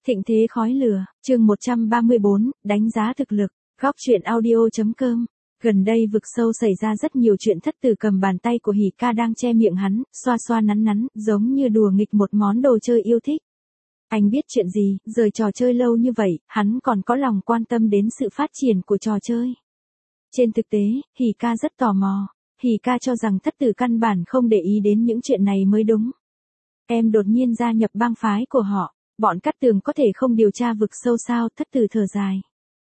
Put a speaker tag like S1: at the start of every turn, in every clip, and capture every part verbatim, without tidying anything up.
S1: Thịnh thế khói lửa, chương một trăm ba mươi bốn, đánh giá thực lực, góc truyện audio.com. Gần đây vực sâu xảy ra rất nhiều chuyện. Thất tử cầm bàn tay của Hỉ Ca đang che miệng hắn, xoa xoa nắn nắn, giống như đùa nghịch một món đồ chơi yêu thích. Anh biết chuyện gì, rời trò chơi lâu như vậy, hắn còn có lòng quan tâm đến sự phát triển của trò chơi. Trên thực tế, Hỉ Ca rất tò mò. Hỉ Ca cho rằng thất tử căn bản không để ý đến những chuyện này mới đúng. Em đột nhiên gia nhập bang phái của họ. Bọn Cát Tường có thể không điều tra vực sâu sao? Thất tử thở dài.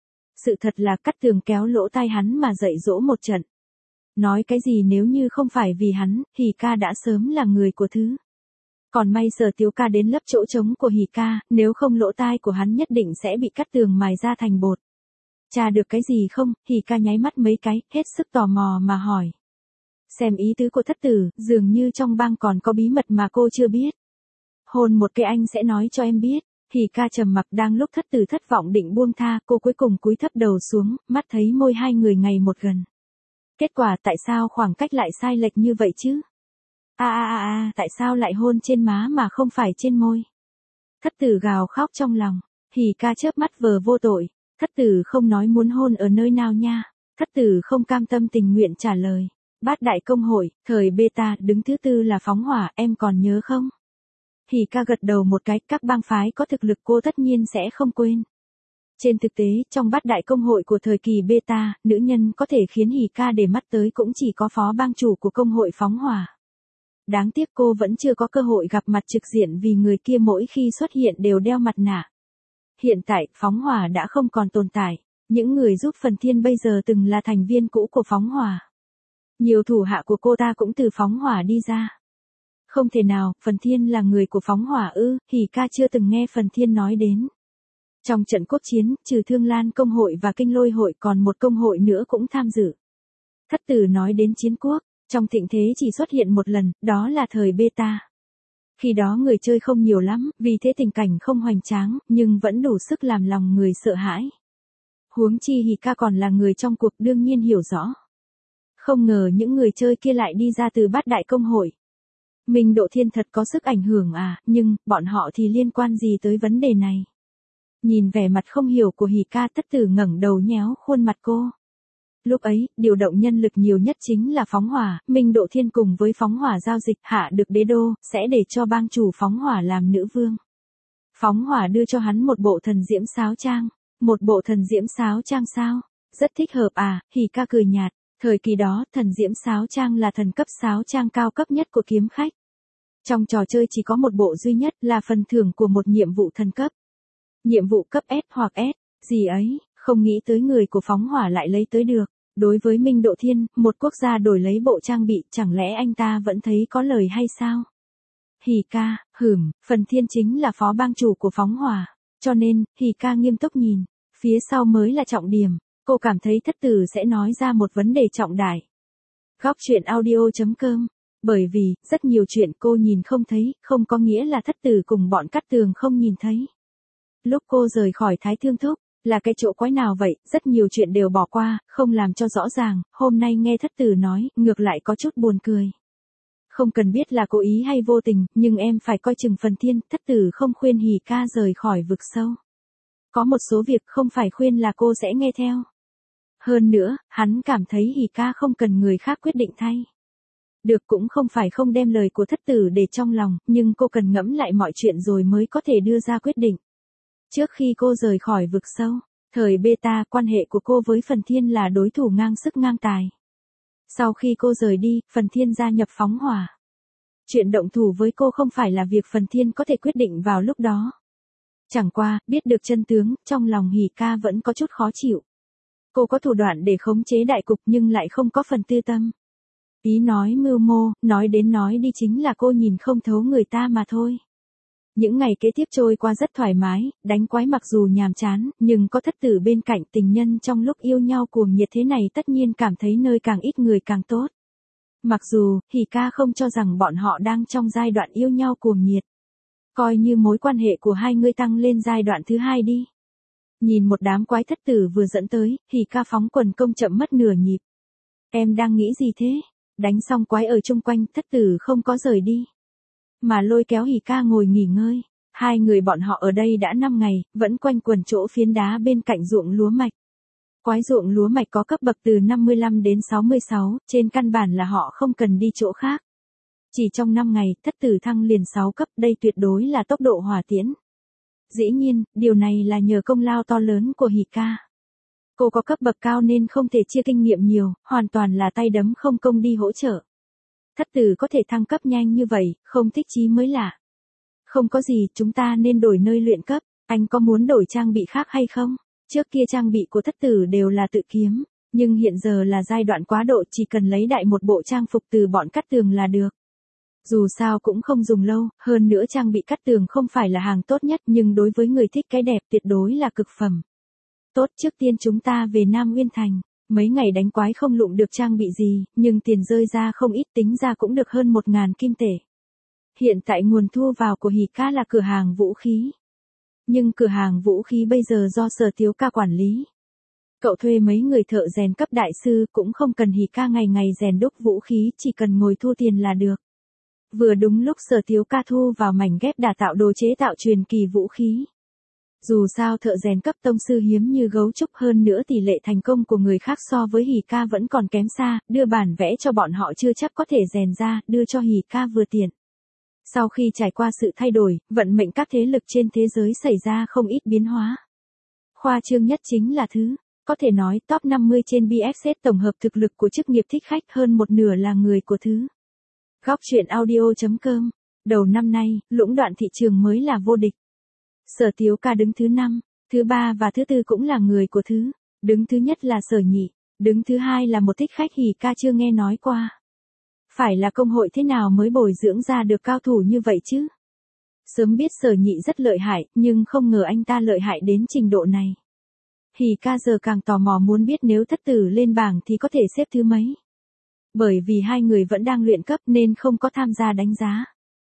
S1: Sự thật là Cát Tường kéo lỗ tai hắn mà dạy dỗ một trận. Nói cái gì nếu như không phải vì hắn, Hỉ Ca đã sớm là người của thứ. Còn may Sở Tiếu Ca đến lấp chỗ trống của Hỉ Ca, nếu không lỗ tai của hắn nhất định sẽ bị Cát Tường mài ra thành bột. Tra được cái gì không? Hỉ Ca nháy mắt mấy cái, hết sức tò mò mà hỏi. Xem ý tứ của thất tử, dường như trong bang còn có bí mật mà cô chưa biết. Hôn một cái anh sẽ nói cho em biết. Hỉ Ca trầm mặc. Đang lúc thất tử thất vọng định buông tha, cô cuối cùng cúi thấp đầu xuống, mắt thấy môi hai người ngày một gần. Kết quả tại sao khoảng cách lại sai lệch như vậy chứ? A a a a, tại sao lại hôn trên má mà không phải trên môi? Thất tử gào khóc trong lòng. Hỉ Ca chớp mắt vờ vô tội. Thất tử không nói muốn hôn ở nơi nào nha. Thất tử không cam tâm tình nguyện trả lời. Bát đại công hội, thời beta, đứng thứ tư là phóng hỏa, em còn nhớ không? Hỉ Ca gật đầu một cái, các bang phái có thực lực cô tất nhiên sẽ không quên. Trên thực tế, trong bát đại công hội của thời kỳ beta, nữ nhân có thể khiến Hỉ Ca để mắt tới cũng chỉ có phó bang chủ của công hội phóng hỏa. Đáng tiếc cô vẫn chưa có cơ hội gặp mặt trực diện vì người kia mỗi khi xuất hiện đều đeo mặt nạ. Hiện tại, phóng hỏa đã không còn tồn tại. Những người giúp Phần Thiên bây giờ từng là thành viên cũ của phóng hỏa. Nhiều thủ hạ của cô ta cũng từ phóng hỏa đi ra. Không thể nào, Phần Thiên là người của phóng hỏa ư? Hỉ Ca chưa từng nghe Phần Thiên nói đến. Trong trận quốc chiến, trừ Thương Lan công hội và Kinh Lôi hội còn một công hội nữa cũng tham dự. Thất tử nói đến chiến quốc, trong thịnh thế chỉ xuất hiện một lần, đó là thời beta. Khi đó người chơi không nhiều lắm, vì thế tình cảnh không hoành tráng, nhưng vẫn đủ sức làm lòng người sợ hãi. Huống chi Hỉ Ca còn là người trong cuộc đương nhiên hiểu rõ. Không ngờ những người chơi kia lại đi ra từ bát đại công hội. Minh Độ Thiên thật có sức ảnh hưởng à, nhưng, bọn họ thì liên quan gì tới vấn đề này? Nhìn vẻ mặt không hiểu của Hỉ Ca, thất tử ngẩng đầu nhéo khuôn mặt cô. Lúc ấy, điều động nhân lực nhiều nhất chính là phóng hỏa, Minh Độ Thiên cùng với phóng hỏa giao dịch hạ được đế đô, sẽ để cho bang chủ phóng hỏa làm nữ vương. Phóng hỏa đưa cho hắn một bộ thần diễm sáo trang. Một bộ thần diễm sáo trang sao? Rất thích hợp à? Hỉ Ca cười nhạt. Thời kỳ đó, thần diễm sáo trang là thần cấp sáo trang cao cấp nhất của kiếm khách. Trong trò chơi chỉ có một bộ duy nhất là phần thưởng của một nhiệm vụ thần cấp. Nhiệm vụ cấp S hoặc S, gì ấy, không nghĩ tới người của phóng hỏa lại lấy tới được. Đối với Minh Độ Thiên, một quốc gia đổi lấy bộ trang bị, chẳng lẽ anh ta vẫn thấy có lời hay sao? Hỉ Ca, hửm, Phần Thiên chính là phó bang chủ của phóng hỏa. Cho nên, Hỉ Ca nghiêm túc nhìn, phía sau mới là trọng điểm. Cô cảm thấy thất tử sẽ nói ra một vấn đề trọng đại. Góc truyện audio.com. Bởi vì, rất nhiều chuyện cô nhìn không thấy, không có nghĩa là thất tử cùng bọn Cát Tường không nhìn thấy. Lúc cô rời khỏi Thái Thương Thúc, là cái chỗ quái nào vậy, rất nhiều chuyện đều bỏ qua, không làm cho rõ ràng, hôm nay nghe thất tử nói, ngược lại có chút buồn cười. Không cần biết là cố ý hay vô tình, nhưng em phải coi chừng Phần Thiên, thất tử không khuyên Hỉ Ca rời khỏi vực sâu. Có một số việc không phải khuyên là cô sẽ nghe theo. Hơn nữa, hắn cảm thấy Hỉ Ca không cần người khác quyết định thay. Được, cũng không phải không đem lời của thất tử để trong lòng, nhưng cô cần ngẫm lại mọi chuyện rồi mới có thể đưa ra quyết định. Trước khi cô rời khỏi vực sâu, thời beta, quan hệ của cô với Phần Thiên là đối thủ ngang sức ngang tài. Sau khi cô rời đi, Phần Thiên gia nhập phóng hỏa. Chuyện động thủ với cô không phải là việc Phần Thiên có thể quyết định vào lúc đó. Chẳng qua, biết được chân tướng, trong lòng Hỉ Ca vẫn có chút khó chịu. Cô có thủ đoạn để khống chế đại cục nhưng lại không có phần tư tâm. Ý nói mưu mô, nói đến nói đi chính là cô nhìn không thấu người ta mà thôi. Những ngày kế tiếp trôi qua rất thoải mái, đánh quái mặc dù nhàm chán, nhưng có thất tử bên cạnh, tình nhân trong lúc yêu nhau cuồng nhiệt thế này tất nhiên cảm thấy nơi càng ít người càng tốt. Mặc dù, Hỉ Ca không cho rằng bọn họ đang trong giai đoạn yêu nhau cuồng nhiệt. Coi như mối quan hệ của hai người tăng lên giai đoạn thứ hai đi. Nhìn một đám quái thất tử vừa dẫn tới, Hỉ Ca phóng quần công chậm mất nửa nhịp. Em đang nghĩ gì thế? Đánh xong quái ở chung quanh, thất tử không có rời đi. Mà lôi kéo Hỉ Ca ngồi nghỉ ngơi. Hai người bọn họ ở đây đã năm ngày, vẫn quanh quần chỗ phiến đá bên cạnh ruộng lúa mạch. Quái ruộng lúa mạch có cấp bậc từ năm mươi lăm đến sáu mươi sáu, trên căn bản là họ không cần đi chỗ khác. Chỉ trong năm ngày, thất tử thăng liền sáu cấp, đây tuyệt đối là tốc độ hỏa tiễn. Dĩ nhiên, điều này là nhờ công lao to lớn của Hỉ Ca. Cô có cấp bậc cao nên không thể chia kinh nghiệm nhiều, hoàn toàn là tay đấm không công đi hỗ trợ. Thất tử có thể thăng cấp nhanh như vậy, không thích chí mới lạ. Không có gì, chúng ta nên đổi nơi luyện cấp, anh có muốn đổi trang bị khác hay không? Trước kia trang bị của thất tử đều là tự kiếm, nhưng hiện giờ là giai đoạn quá độ, chỉ cần lấy đại một bộ trang phục từ bọn cắt tường là được. Dù sao cũng không dùng lâu, hơn nữa trang bị cắt tường không phải là hàng tốt nhất nhưng đối với người thích cái đẹp tuyệt đối là cực phẩm. Tốt, trước tiên chúng ta về Nam Nguyên Thành, mấy ngày đánh quái không lụm được trang bị gì, nhưng tiền rơi ra không ít, tính ra cũng được hơn một ngàn kim tệ. Hiện tại nguồn thu vào của Hỉ Ca là cửa hàng vũ khí. Nhưng cửa hàng vũ khí bây giờ do Sở Tiếu Ca quản lý. Cậu thuê mấy người thợ rèn cấp đại sư cũng không cần Hỉ Ca ngày ngày rèn đúc vũ khí, chỉ cần ngồi thu tiền là được. Vừa đúng lúc Sở Tiếu Ca thu vào mảnh ghép đà tạo đồ chế tạo truyền kỳ vũ khí. Dù sao thợ rèn cấp tông sư hiếm như gấu trúc, hơn nữa tỷ lệ thành công của người khác so với Hỉ Ca vẫn còn kém xa, đưa bản vẽ cho bọn họ chưa chắc có thể rèn ra, đưa cho Hỉ Ca vừa tiện. Sau khi trải qua sự thay đổi, vận mệnh các thế lực trên thế giới xảy ra không ít biến hóa. Khoa trương nhất chính là thứ, có thể nói top năm mươi trên bê ép ét tổng hợp thực lực của chức nghiệp thích khách, hơn một nửa là người của thứ. Góc truyện audio chấm com. Đầu năm nay, lũng đoạn thị trường mới là vô địch. Sở Tiếu Ca đứng thứ năm, thứ ba và thứ tư cũng là người của thứ. Đứng thứ nhất là Sở Nhị, đứng thứ hai là một thích khách Hỉ Ca chưa nghe nói qua. Phải là công hội thế nào mới bồi dưỡng ra được cao thủ như vậy chứ? Sớm biết Sở Nhị rất lợi hại, nhưng không ngờ anh ta lợi hại đến trình độ này. Hỉ Ca giờ càng tò mò muốn biết nếu thất tử lên bảng thì có thể xếp thứ mấy. Bởi vì hai người vẫn đang luyện cấp nên không có tham gia đánh giá.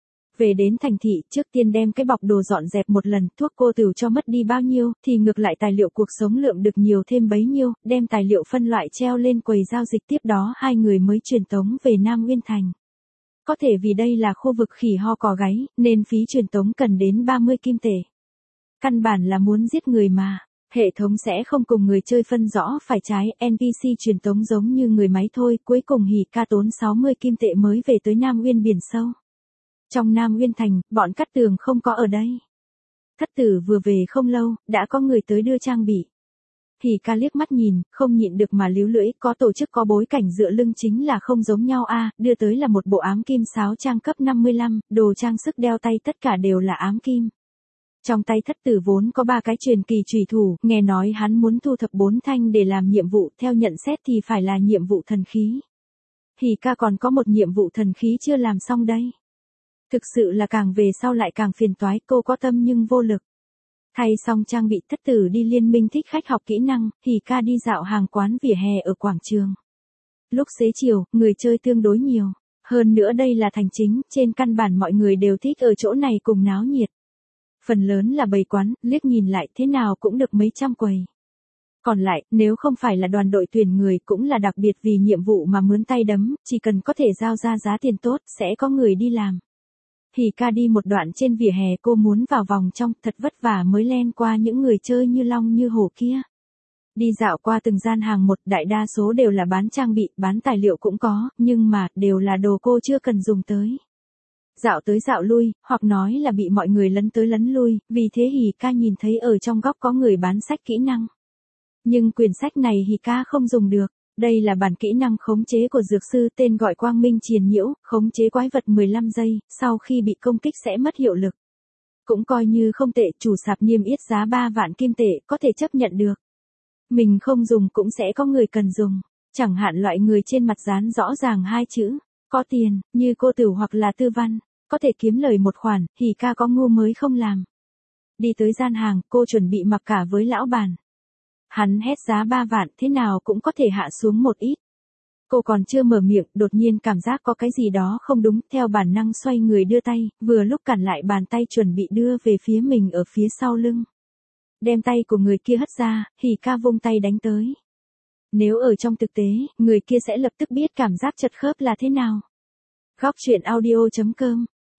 S1: Về đến thành thị, trước tiên đem cái bọc đồ dọn dẹp một lần, thuốc cô tử cho mất đi bao nhiêu, thì ngược lại tài liệu cuộc sống lượm được nhiều thêm bấy nhiêu, đem tài liệu phân loại treo lên quầy giao dịch, tiếp đó hai người mới truyền tống về Nam Nguyên Thành. Có thể vì đây là khu vực khỉ ho cò gáy, nên phí truyền tống cần đến ba mươi kim tệ. Căn bản là muốn giết người mà. Hệ thống sẽ không cùng người chơi phân rõ phải trái, en pê xê truyền tống giống như người máy thôi, cuối cùng Hỉ Ca tốn sáu mươi kim tệ mới về tới Nam Nguyên biển sâu. Trong Nam Nguyên Thành, bọn cắt tường không có ở đây. Thất tử vừa về không lâu, đã có người tới đưa trang bị. Hỉ Ca liếc mắt nhìn, không nhịn được mà líu lưỡi, có tổ chức có bối cảnh dựa lưng chính là không giống nhau a, à, đưa tới là một bộ ám kim sáo trang cấp năm mươi lăm, đồ trang sức đeo tay tất cả đều là ám kim. Trong tay thất tử vốn có ba cái truyền kỳ chùy thủ, nghe nói hắn muốn thu thập bốn thanh để làm nhiệm vụ, theo nhận xét thì phải là nhiệm vụ thần khí. Hỉ Ca còn có một nhiệm vụ thần khí chưa làm xong đây. Thực sự là càng về sau lại càng phiền toái, cô có tâm nhưng vô lực. Thay xong trang bị, thất tử đi liên minh thích khách học kỹ năng, Hỉ Ca đi dạo hàng quán vỉa hè ở quảng trường. Lúc xế chiều, người chơi tương đối nhiều. Hơn nữa đây là thành chính, trên căn bản mọi người đều thích ở chỗ này cùng náo nhiệt. Phần lớn là bày quán, liếc nhìn lại thế nào cũng được mấy trăm quầy. Còn lại, nếu không phải là đoàn đội tuyển người cũng là đặc biệt vì nhiệm vụ mà mướn tay đấm, chỉ cần có thể giao ra giá tiền tốt, sẽ có người đi làm. Hỉ Ca đi một đoạn trên vỉa hè, cô muốn vào vòng trong, thật vất vả mới len qua những người chơi như long như hổ kia. Đi dạo qua từng gian hàng một, đại đa số đều là bán trang bị, bán tài liệu cũng có, nhưng mà, đều là đồ cô chưa cần dùng tới. Dạo tới dạo lui, hoặc nói là bị mọi người lấn tới lấn lui, vì thế Hỉ Ca nhìn thấy ở trong góc có người bán sách kỹ năng. Nhưng quyển sách này Hỉ Ca không dùng được, đây là bản kỹ năng khống chế của dược sư, tên gọi Quang Minh Triền Nhiễu, khống chế quái vật mười lăm giây, sau khi bị công kích sẽ mất hiệu lực. Cũng coi như không tệ, chủ sạp niêm yết giá ba vạn kim tệ, có thể chấp nhận được. Mình không dùng cũng sẽ có người cần dùng, chẳng hạn loại người trên mặt dán rõ ràng hai chữ, có tiền, như cô Tử hoặc là Tư Văn, có thể kiếm lời một khoản, Hỉ Ca có ngu mới không làm. Đi tới gian hàng, cô chuẩn bị mặc cả với lão bản. Hắn hét giá ba vạn, thế nào cũng có thể hạ xuống một ít. Cô còn chưa mở miệng, đột nhiên cảm giác có cái gì đó không đúng, theo bản năng xoay người đưa tay, vừa lúc cản lại bàn tay chuẩn bị đưa về phía mình ở phía sau lưng. Đem tay của người kia hất ra, Hỉ Ca vung tay đánh tới. Nếu ở trong thực tế, người kia sẽ lập tức biết cảm giác chật khớp là thế nào. Góc truyện audio chấm com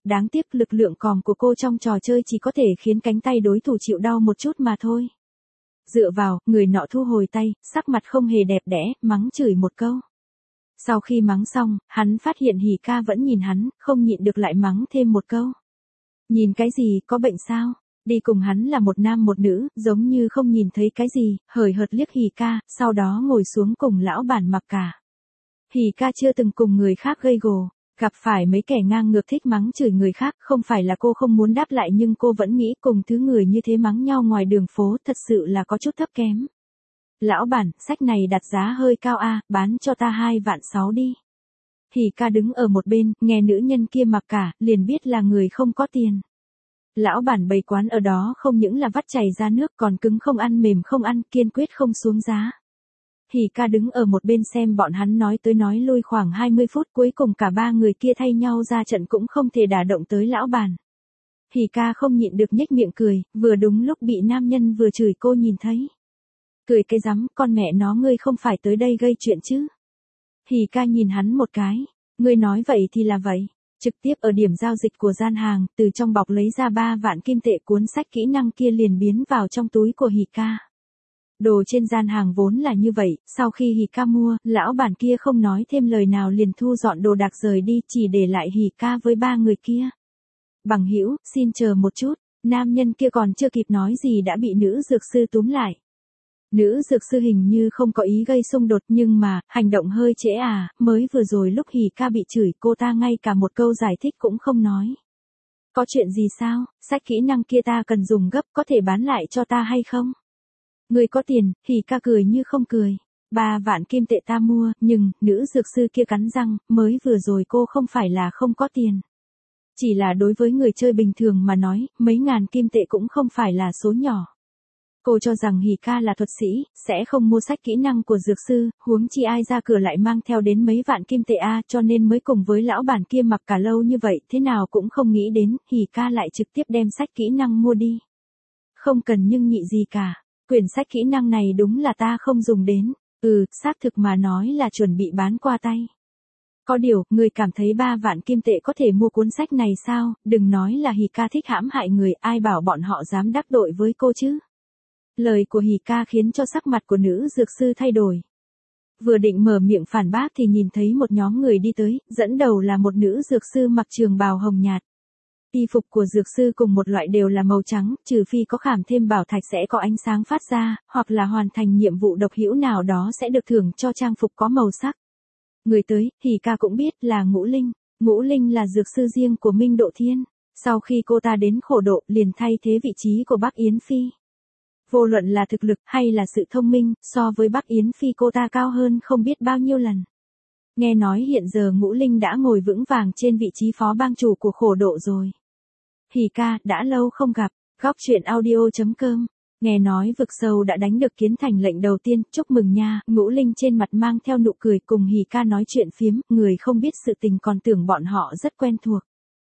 S1: đáng tiếc lực lượng còm của cô trong trò chơi chỉ có thể khiến cánh tay đối thủ chịu đau một chút mà thôi. Dựa vào, người nọ thu hồi tay, sắc mặt không hề đẹp đẽ, mắng chửi một câu. Sau khi mắng xong, hắn phát hiện Hỉ Ca vẫn nhìn hắn, không nhịn được lại mắng thêm một câu. Nhìn cái gì, có bệnh sao? Đi cùng hắn là một nam một nữ, giống như không nhìn thấy cái gì, hời hợt liếc Hỉ Ca, sau đó ngồi xuống cùng lão bản mặc cả. Hỉ Ca chưa từng cùng người khác gây gổ, gặp phải mấy kẻ ngang ngược thích mắng chửi người khác, không phải là cô không muốn đáp lại nhưng cô vẫn nghĩ cùng thứ người như thế mắng nhau ngoài đường phố thật sự là có chút thấp kém. Lão bản, sách này đặt giá hơi cao a, bán cho ta hai vạn sáu đi. Hỉ Ca đứng ở một bên, nghe nữ nhân kia mặc cả, liền biết là người không có tiền. Lão bản bày quán ở đó không những là vắt chảy ra nước còn cứng không ăn mềm không ăn, kiên quyết không xuống giá. Hỉ Ca đứng ở một bên xem bọn hắn nói tới nói lui khoảng hai mươi phút, cuối cùng cả ba người kia thay nhau ra trận cũng không thể đả động tới lão bản. Hỉ Ca không nhịn được nhếch miệng cười, vừa đúng lúc bị nam nhân vừa chửi cô nhìn thấy. Cười cái rắm, con mẹ nó ngươi không phải tới đây gây chuyện chứ. Hỉ Ca nhìn hắn một cái, ngươi nói vậy thì là vậy. Trực tiếp ở điểm giao dịch của gian hàng, từ trong bọc lấy ra ba vạn kim tệ, cuốn sách kỹ năng kia liền biến vào trong túi của Hỉ Ca. Đồ trên gian hàng vốn là như vậy, sau khi Hỉ Ca mua, lão bản kia không nói thêm lời nào liền thu dọn đồ đạc rời đi, chỉ để lại Hỉ Ca với ba người kia. Bằng hữu, xin chờ một chút, nam nhân kia còn chưa kịp nói gì đã bị nữ dược sư túm lại. Nữ dược sư hình như không có ý gây xung đột nhưng mà, hành động hơi trễ à, mới vừa rồi lúc Hỉ Ca bị chửi cô ta ngay cả một câu giải thích cũng không nói. Có chuyện gì sao, sách kỹ năng kia ta cần dùng gấp, có thể bán lại cho ta hay không? Người có tiền, Hỉ Ca cười như không cười. Ba vạn kim tệ ta mua, nhưng, nữ dược sư kia cắn răng, mới vừa rồi cô không phải là không có tiền. Chỉ là đối với người chơi bình thường mà nói, mấy ngàn kim tệ cũng không phải là số nhỏ. Cô cho rằng Hỉ Ca là thuật sĩ, sẽ không mua sách kỹ năng của dược sư, huống chi ai ra cửa lại mang theo đến mấy vạn kim tệ a, cho nên mới cùng với lão bản kia mặc cả lâu như vậy, thế nào cũng không nghĩ đến, Hỉ Ca lại trực tiếp đem sách kỹ năng mua đi. Không cần nhưng nhị gì cả, quyển sách kỹ năng này đúng là ta không dùng đến, ừ, xác thực mà nói là chuẩn bị bán qua tay. Có điều, người cảm thấy ba vạn kim tệ có thể mua cuốn sách này sao, đừng nói là Hỉ Ca thích hãm hại người, ai bảo bọn họ dám đắc tội với cô chứ. Lời của Hỉ Ca khiến cho sắc mặt của nữ dược sư thay đổi. Vừa định mở miệng phản bác thì nhìn thấy một nhóm người đi tới, dẫn đầu là một nữ dược sư mặc trường bào hồng nhạt. Y phục của dược sư cùng một loại đều là màu trắng, trừ phi có khảm thêm bảo thạch sẽ có ánh sáng phát ra, hoặc là hoàn thành nhiệm vụ độc hữu nào đó sẽ được thưởng cho trang phục có màu sắc. Người tới, Hỉ Ca cũng biết là Ngũ Linh. Ngũ Linh là dược sư riêng của Minh Độ Thiên. Sau khi cô ta đến khổ độ liền thay thế vị trí của Bắc Yến Phi. Vô luận là thực lực hay là sự thông minh, so với Bắc Yến Phi cô ta cao hơn không biết bao nhiêu lần. Nghe nói hiện giờ Ngũ Linh đã ngồi vững vàng trên vị trí phó bang chủ của khổ độ rồi. Hỉ Ca, đã lâu không gặp, góc truyện audio chấm com. Nghe nói vực sâu đã đánh được Kiến Thành lệnh đầu tiên, chúc mừng nha. Ngũ Linh trên mặt mang theo nụ cười cùng Hỉ Ca nói chuyện phiếm, người không biết sự tình còn tưởng bọn họ rất quen thuộc.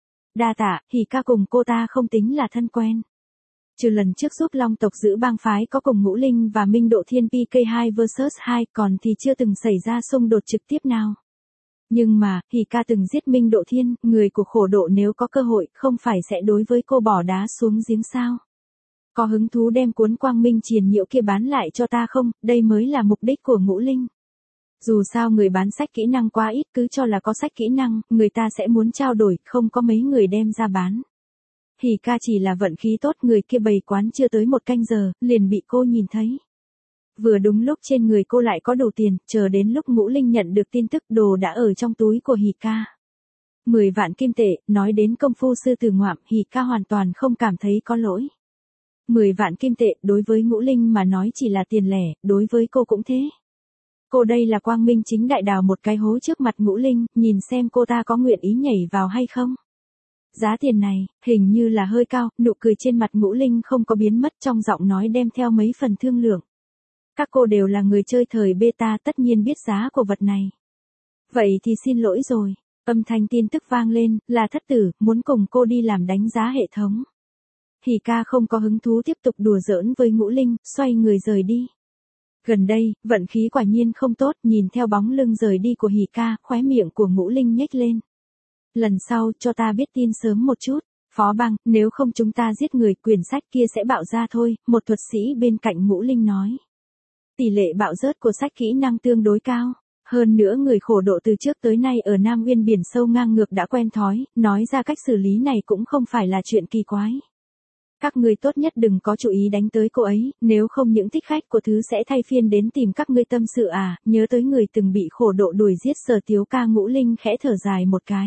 S1: Đa tạ, Hỉ Ca cùng cô ta không tính là thân quen. Trừ lần trước giúp Long tộc giữ bang phái có cùng Ngũ Linh và Minh Độ Thiên pê ca hai versus hai, còn thì chưa từng xảy ra xung đột trực tiếp nào. Nhưng mà, Hỉ Ca từng giết Minh Độ Thiên, người của khổ độ nếu có cơ hội, không phải sẽ đối với cô bỏ đá xuống giếng sao? Có hứng thú đem cuốn Quang Minh Triền Nhiễu kia bán lại cho ta không, đây mới là mục đích của Ngũ Linh. Dù sao người bán sách kỹ năng quá ít, cứ cho là có sách kỹ năng, người ta sẽ muốn trao đổi, không có mấy người đem ra bán. Hỉ Ca chỉ là vận khí tốt, người kia bày quán chưa tới một canh giờ, liền bị cô nhìn thấy. Vừa đúng lúc trên người cô lại có đủ tiền, chờ đến lúc Ngũ Linh nhận được tin tức đồ đã ở trong túi của Hỉ Ca. mười vạn kim tệ, nói đến công phu sư tử ngoạm, Hỉ Ca hoàn toàn không cảm thấy có lỗi. mười vạn kim tệ, đối với Ngũ Linh mà nói chỉ là tiền lẻ, đối với cô cũng thế. Cô đây là quang minh chính đại đào một cái hố trước mặt Ngũ Linh, nhìn xem cô ta có nguyện ý nhảy vào hay không. Giá tiền này, hình như là hơi cao, nụ cười trên mặt Ngũ Linh không có biến mất, trong giọng nói đem theo mấy phần thương lượng. Các cô đều là người chơi thời beta tất nhiên biết giá của vật này. Vậy thì xin lỗi rồi, âm thanh tin tức vang lên, là thất tử, muốn cùng cô đi làm đánh giá hệ thống. Hỉ Ca không có hứng thú tiếp tục đùa giỡn với Ngũ Linh, xoay người rời đi. Gần đây, vận khí quả nhiên không tốt, nhìn theo bóng lưng rời đi của Hỉ Ca, khóe miệng của Ngũ Linh nhếch lên. Lần sau cho ta biết tin sớm một chút. Phó Bang, nếu không chúng ta giết người, quyển sách kia sẽ bạo ra thôi, một thuật sĩ bên cạnh Ngũ Linh nói. Tỷ lệ bạo rớt của sách kỹ năng tương đối cao. Hơn nữa người khổ độ từ trước tới nay ở Nam Nguyên biển sâu ngang ngược đã quen thói, nói ra cách xử lý này cũng không phải là chuyện kỳ quái. Các ngươi tốt nhất đừng có chú ý đánh tới cô ấy, nếu không những thích khách của thứ sẽ thay phiên đến tìm các ngươi tâm sự à, nhớ tới người từng bị khổ độ đuổi giết Sở Tiếu Ca. Ngũ Linh khẽ thở dài một cái.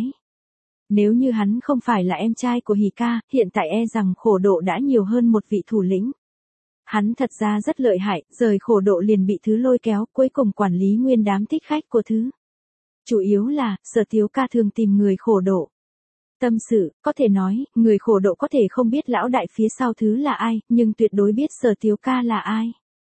S1: Nếu như hắn không phải là em trai của Hỉ Ca, hiện tại e rằng khổ độ đã nhiều hơn một vị thủ lĩnh. Hắn thật ra rất lợi hại, rời khổ độ liền bị thứ lôi kéo, cuối cùng quản lý nguyên đám thích khách của thứ. Chủ yếu là, Sở Tiếu Ca thường tìm người khổ độ. Tâm sự, có thể nói, người khổ độ có thể không biết lão đại phía sau thứ là ai, nhưng tuyệt đối biết Sở Tiếu Ca là ai.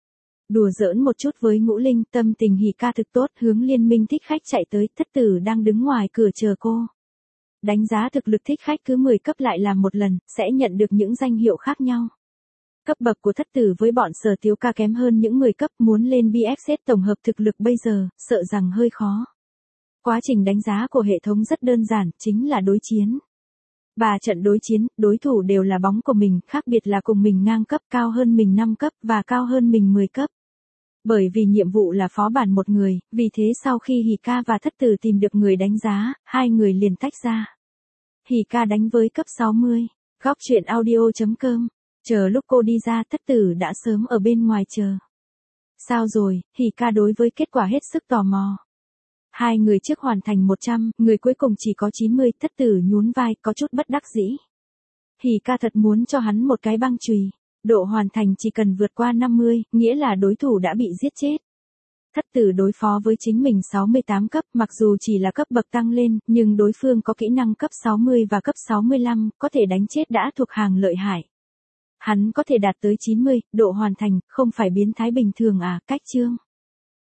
S1: Đùa giỡn một chút với Ngũ Linh, tâm tình Hỉ Ca thực tốt, hướng liên minh thích khách chạy tới, thất tử đang đứng ngoài cửa chờ cô. Đánh giá thực lực thích khách cứ mười cấp lại làm một lần, sẽ nhận được những danh hiệu khác nhau. Cấp bậc của thất tử với bọn Sở Tiếu Ca kém hơn những mười cấp, muốn lên bê ép ét tổng hợp thực lực bây giờ, sợ rằng hơi khó. Quá trình đánh giá của hệ thống rất đơn giản, chính là đối chiến. Ba trận đối chiến, đối thủ đều là bóng của mình, khác biệt là cùng mình ngang cấp, cao hơn mình năm cấp và cao hơn mình mười cấp. Bởi vì nhiệm vụ là phó bản một người, vì thế sau khi Hỉ Ca và thất tử tìm được người đánh giá, hai người liền tách ra. Hỉ Ca đánh với cấp sáu mươi. Góc truyện audio chấm com. Chờ lúc cô đi ra, thất tử đã sớm ở bên ngoài chờ. Sao rồi? Hỉ Ca đối với kết quả hết sức tò mò. Hai người trước hoàn thành một trăm, người cuối cùng chỉ có chín mươi, thất tử nhún vai, có chút bất đắc dĩ. Hỉ Ca thật muốn cho hắn một cái băng chùy. Độ hoàn thành chỉ cần vượt qua năm mươi, nghĩa là đối thủ đã bị giết chết. Thất tử đối phó với chính mình sáu mươi tám cấp, mặc dù chỉ là cấp bậc tăng lên, nhưng đối phương có kỹ năng cấp sáu mươi và cấp sáu mươi lăm, có thể đánh chết đã thuộc hàng lợi hại. Hắn có thể đạt tới chín mươi, độ hoàn thành, không phải biến thái bình thường à, cách chương.